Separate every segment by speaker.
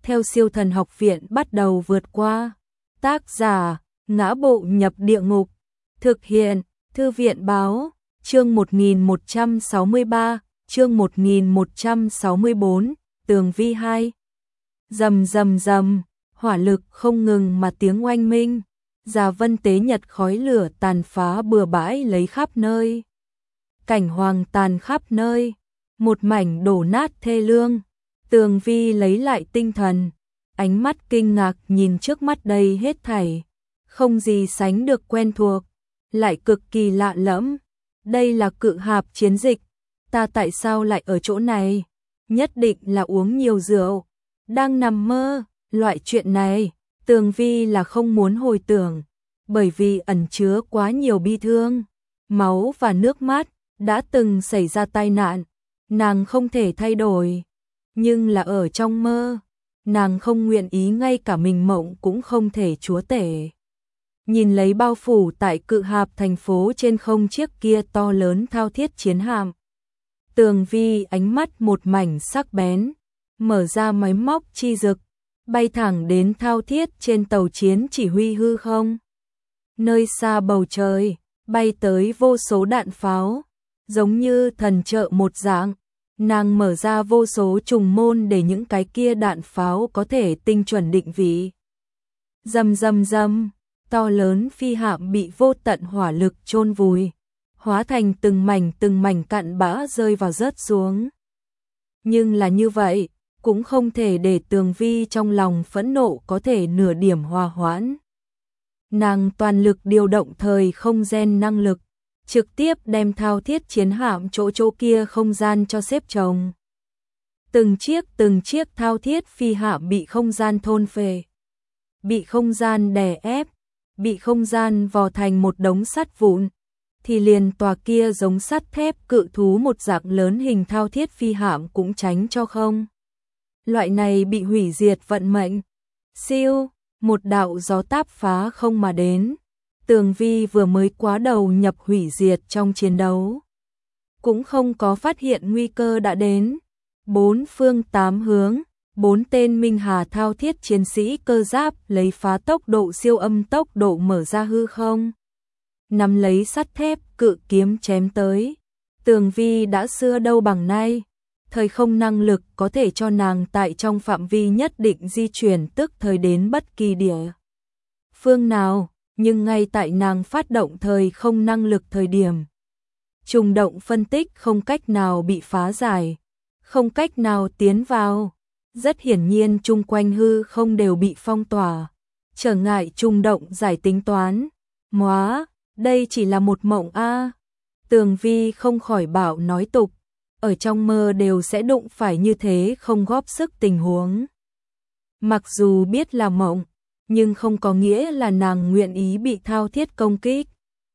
Speaker 1: theo Siêu Thần Học Viện bắt đầu vượt qua. Tác giả: Ngã Bộ Nhập Địa Ngục. Thực hiện: Thư viện báo. Chương 1163, chương 1164, Tường Vi 2. Rầm rầm rầm, hỏa lực không ngừng mà tiếng oanh minh. Già Vân Tế Nhật khói lửa tàn phá bừa bãi lấy khắp nơi. Cảnh hoàng tàn khắp nơi, một mảnh đổ nát thê lương. Tường Vi lấy lại tinh thần, ánh mắt kinh ngạc nhìn trước mắt đây hết thảy, không gì sánh được quen thuộc, lại cực kỳ lạ lẫm. Đây là Cự Hạp chiến dịch, ta tại sao lại ở chỗ này? Nhất định là uống nhiều rượu, đang nằm mơ. Loại chuyện này, Tường Vi là không muốn hồi tưởng, bởi vì ẩn chứa quá nhiều bi thương, máu và nước mắt. Đã từng xảy ra tai nạn, nàng không thể thay đổi, nhưng là ở trong mơ, nàng không nguyện ý ngay cả mình mộng cũng không thể chúa tể. Nhìn lấy bao phủ tại Cự Hạp thành phố trên không chiếc kia to lớn thao thiết chiến hạm, Tường Vi ánh mắt một mảnh sắc bén, mở ra máy móc chi dực, bay thẳng đến thao thiết trên tàu chiến chỉ huy hư không. Nơi xa bầu trời, bay tới vô số đạn pháo, giống như thần trợ một dạng, nàng mở ra vô số trùng môn để những cái kia đạn pháo có thể tinh chuẩn định vị. Rầm rầm rầm, to lớn phi hạm bị vô tận hỏa lực chôn vùi, hóa thành từng mảnh cặn bã rơi vào rớt xuống. Nhưng là như vậy, cũng không thể để Tường Vi trong lòng phẫn nộ có thể nửa điểm hòa hoãn. Nàng toàn lực điều động thời không gen năng lực, trực tiếp đem thao thiết chiến hạm chỗ kia không gian cho xếp chồng. Từng chiếc thao thiết phi hạm bị không gian thôn phệ, bị không gian đè ép, bị không gian vò thành một đống sắt vụn, thì liền tòa kia giống sắt thép cự thú một dạng lớn hình thao thiết phi hạm cũng tránh cho không. Loại này bị hủy diệt vận mệnh. Siêu, một đạo gió táp phá không mà đến. Tường Vi vừa mới quá đầu nhập hủy diệt trong chiến đấu, cũng không có phát hiện nguy cơ đã đến. Bốn phương tám hướng, 4 tên Minh Hà thao thiết chiến sĩ cơ giáp lấy phá tốc độ siêu âm tốc độ mở ra hư không, nắm lấy sắt thép cự kiếm chém tới. Tường Vi đã xưa đâu bằng nay, thời không năng lực có thể cho nàng tại trong phạm vi nhất định di chuyển tức thời đến bất kỳ địa phương nào. Nhưng ngay tại nàng phát động thời không năng lực thời điểm, trùng động phân tích không cách nào bị phá giải, không cách nào tiến vào. Rất hiển nhiên chung quanh hư không đều bị phong tỏa, trở ngại trùng động giải tính toán. Móa, đây chỉ là một mộng a. Tường Vi không khỏi bảo nói tục, ở trong mơ đều sẽ đụng phải như thế không góp sức tình huống. Mặc dù biết là mộng, nhưng không có nghĩa là nàng nguyện ý bị thao thiết công kích.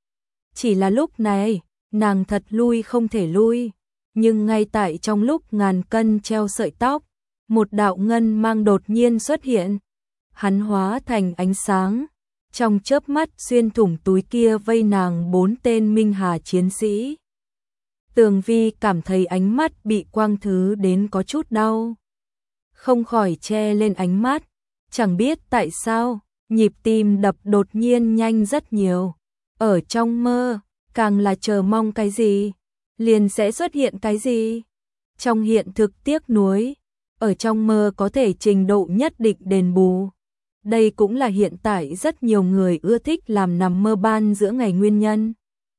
Speaker 1: Chỉ là lúc này, nàng thật lui không thể lui, nhưng ngay tại trong lúc ngàn cân treo sợi tóc, một đạo ngân mang đột nhiên xuất hiện. Hắn hóa thành ánh sáng, trong chớp mắt xuyên thủng túi kia vây nàng 4 tên Minh Hà chiến sĩ. Tường Vi cảm thấy ánh mắt bị quang thứ đến có chút đau, không khỏi che lên ánh mắt. Chẳng biết tại sao, nhịp tim đập đột nhiên nhanh rất nhiều. Ở trong mơ, càng là chờ mong cái gì, liền sẽ xuất hiện cái gì. Trong hiện thực tiếc nuối, ở trong mơ có thể trình độ nhất định đền bù. Đây cũng là hiện tại rất nhiều người ưa thích làm nằm mơ ban giữa ngày nguyên nhân.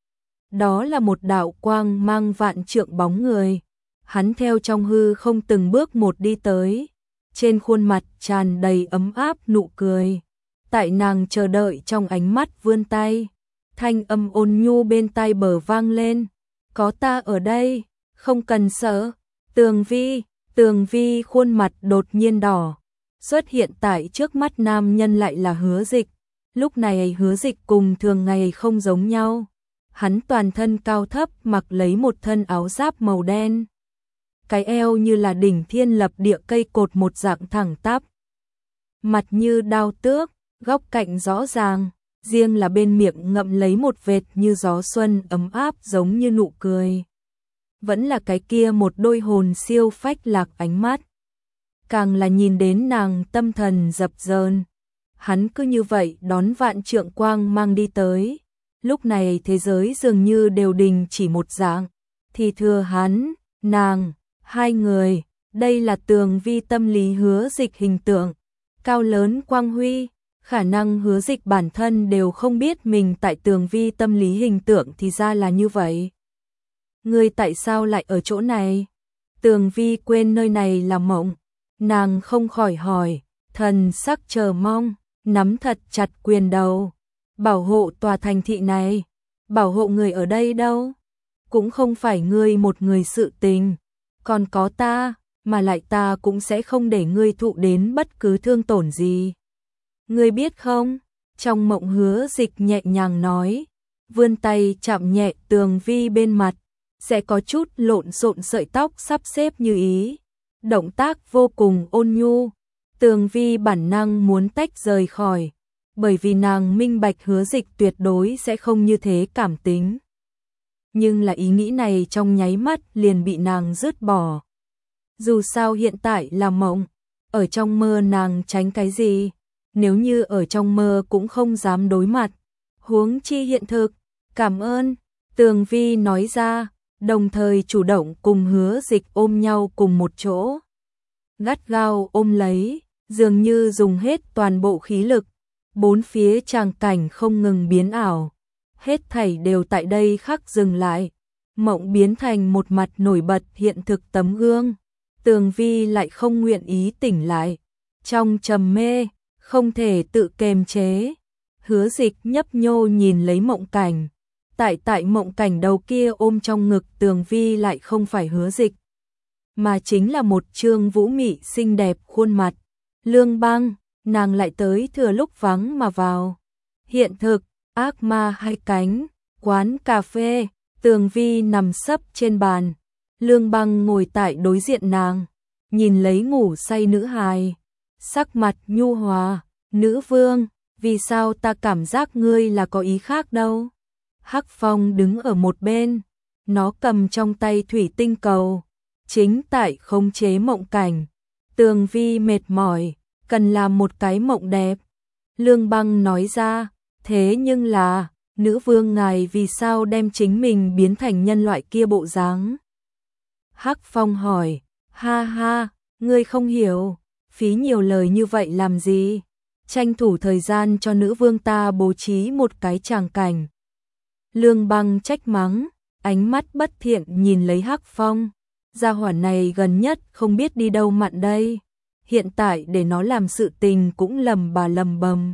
Speaker 1: Đó là một đạo quang mang vạn trượng bóng người. Hắn theo trong hư không từng bước một đi tới. Trên khuôn mặt tràn đầy ấm áp nụ cười. Tại nàng chờ đợi trong ánh mắt vươn tay. Thanh âm ôn nhu bên tai bờ vang lên. Có ta ở đây, không cần sợ. Tường Vi khuôn mặt đột nhiên đỏ. Xuất hiện tại trước mắt nam nhân lại là Hứa Dịch. Lúc này Hứa Dịch cùng thường ngày không giống nhau. Hắn toàn thân cao thấp mặc lấy một thân áo giáp màu đen. Cái eo như là đỉnh thiên lập địa cây cột một dạng thẳng tắp. Mặt như đao tước, góc cạnh rõ ràng, riêng là bên miệng ngậm lấy một vệt như gió xuân ấm áp giống như nụ cười. Vẫn là cái kia một đôi hồn siêu phách lạc ánh mắt. càng là nhìn đến nàng tâm thần dập dờn. Hắn cứ như vậy đón vạn trượng quang mang đi tới. Lúc này thế giới dường như đều đình chỉ một dạng, thì thừa hắn, nàng, hai người, đây là Tường Vi tâm lý Hứa Dịch hình tượng, cao lớn quang huy, khả năng Hứa Dịch bản thân đều không biết mình tại Tường Vi tâm lý hình tượng thì ra là như vậy. Ngươi tại sao lại ở chỗ này? Tường Vi quên nơi này là mộng, nàng không khỏi hỏi, thần sắc chờ mong, nắm thật chặt quyền đầu. Bảo hộ tòa thành thị này, bảo hộ người ở đây đâu, cũng không phải ngươi một người sự tình, còn có ta, mà lại ta cũng sẽ không để ngươi thụ đến bất cứ thương tổn gì. Ngươi biết không, trong mộng Hứa Dịch nhẹ nhàng nói, vươn tay chạm nhẹ Tường Vi bên mặt, sẽ có chút lộn xộn sợi tóc sắp xếp như ý, động tác vô cùng ôn nhu. Tường Vi bản năng muốn tách rời khỏi, bởi vì nàng minh bạch Hứa Dịch tuyệt đối sẽ không như thế cảm tính. Nhưng là ý nghĩ này trong nháy mắt liền bị nàng dứt bỏ. Dù sao hiện tại là mộng, ở trong mơ nàng tránh cái gì, nếu như ở trong mơ cũng không dám đối mặt, huống chi hiện thực. Cảm ơn, Tường Vi nói ra, đồng thời chủ động cùng Hứa Dịch ôm nhau cùng một chỗ. Gắt gao ôm lấy, dường như dùng hết toàn bộ khí lực. Bốn phía tràng cảnh không ngừng biến ảo, hết thảy đều tại đây khắc dừng lại, mộng biến thành một mặt nổi bật hiện thực tấm gương. Tường Vi lại không nguyện ý tỉnh lại, trong trầm mê, không thể tự kiềm chế. Hứa Dịch nhấp nhô nhìn lấy mộng cảnh, tại mộng cảnh đầu kia ôm trong ngực Tường Vi lại không phải Hứa Dịch, mà chính là một trương vũ mị xinh đẹp khuôn mặt. Lương Băng, nàng lại tới thừa lúc vắng mà vào. Hiện thực, ác ma hai cánh, quán cà phê, Tường Vi nằm sấp trên bàn. Lương Băng ngồi tại đối diện nàng, nhìn lấy ngủ say nữ hài, sắc mặt nhu hòa, nữ vương, vì sao ta cảm giác ngươi là có ý khác đâu. Hắc Phong đứng ở một bên, nó cầm trong tay thủy tinh cầu, chính tại khống chế mộng cảnh. Tường Vi mệt mỏi, cần làm một cái mộng đẹp. Lương Băng nói ra, thế nhưng là, nữ vương ngài vì sao đem chính mình biến thành nhân loại kia bộ dáng? Hắc Phong hỏi, ha ha, ngươi không hiểu, phí nhiều lời như vậy làm gì? Tranh thủ thời gian cho nữ vương ta bố trí một cái tràng cảnh. Lương Băng trách mắng, ánh mắt bất thiện nhìn lấy Hắc Phong. Gia hỏa này gần nhất không biết đi đâu mặn đây. Hiện tại để nó làm sự tình cũng lầm bà lầm bầm.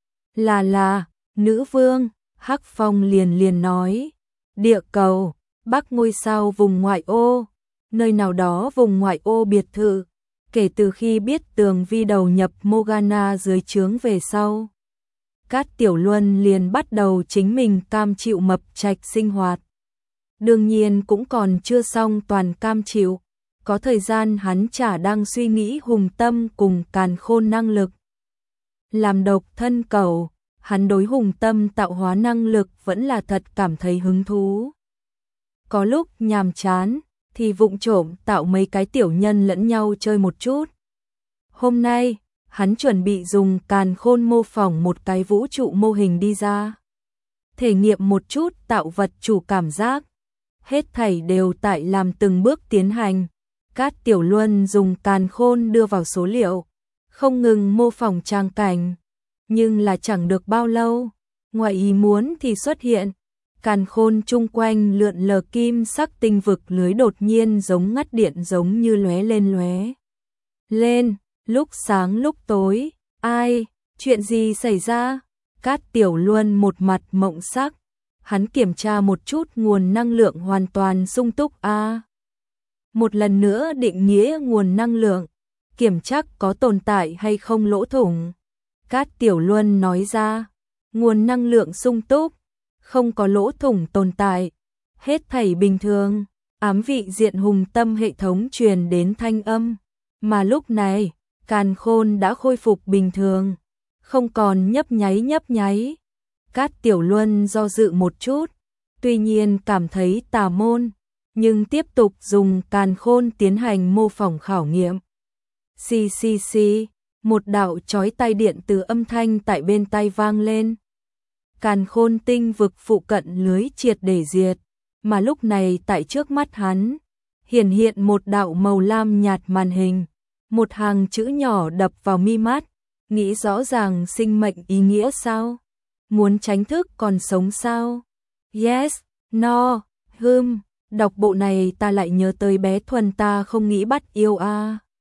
Speaker 1: Là, nữ vương, Hắc Phong liền nói. Địa cầu, Bắc ngôi sao vùng ngoại ô, nơi nào đó vùng ngoại ô biệt thự. Kể từ khi biết Tường Vi đầu nhập Morgana dưới trướng về sau, Cát Tiểu Luân liền bắt đầu chính mình cam chịu mập trạch sinh hoạt. Đương nhiên cũng còn chưa xong toàn cam chịu, có thời gian hắn chả đang suy nghĩ hùng tâm cùng càn khôn năng lực. Làm độc thân cẩu, hắn đối hùng tâm tạo hóa năng lực vẫn là thật cảm thấy hứng thú. Có lúc nhàm chán, thì vụng trộm tạo mấy cái tiểu nhân lẫn nhau chơi một chút. Hôm nay, hắn chuẩn bị dùng càn khôn mô phỏng một cái vũ trụ mô hình đi ra. Thể nghiệm một chút tạo vật chủ cảm giác. Hết thảy đều tại làm từng bước tiến hành. Cát Tiểu Luân dùng càn khôn đưa vào số liệu, không ngừng mô phỏng tràng cảnh. Nhưng là chẳng được bao lâu, ngoài ý muốn thì xuất hiện. Càn khôn chung quanh lượn lờ kim sắc tinh vực lưới đột nhiên giống ngắt điện giống như lóe lên, lúc sáng lúc tối. Ai, chuyện gì xảy ra? Cát Tiểu Luân một mặt mộng sắc, hắn kiểm tra một chút nguồn năng lượng hoàn toàn sung túc một lần nữa định nghĩa nguồn năng lượng, kiểm tra có tồn tại hay không lỗ thủng. Cát Tiểu Luân nói ra, nguồn năng lượng sung túc, không có lỗ thủng tồn tại, hết thảy bình thường. Ám vị diện hùng tâm hệ thống truyền đến thanh âm, mà lúc này, càn khôn đã khôi phục bình thường, không còn nhấp nháy. Cát Tiểu Luân do dự một chút, tuy nhiên cảm thấy tà môn, nhưng tiếp tục dùng càn khôn tiến hành mô phỏng khảo nghiệm. Xì xì xì, một đạo chói tai điện từ âm thanh tại bên tai vang lên. Càn khôn tinh vực phụ cận lưới triệt để diệt, mà lúc này tại trước mắt hắn, hiển hiện một đạo màu lam nhạt màn hình, một hàng chữ nhỏ đập vào mi mắt, nghĩ rõ ràng sinh mệnh ý nghĩa sao? Muốn tránh thức còn sống sao? Yes, no, đọc bộ này ta lại nhớ tới bé Thuần ta không nghĩ bắt yêu a.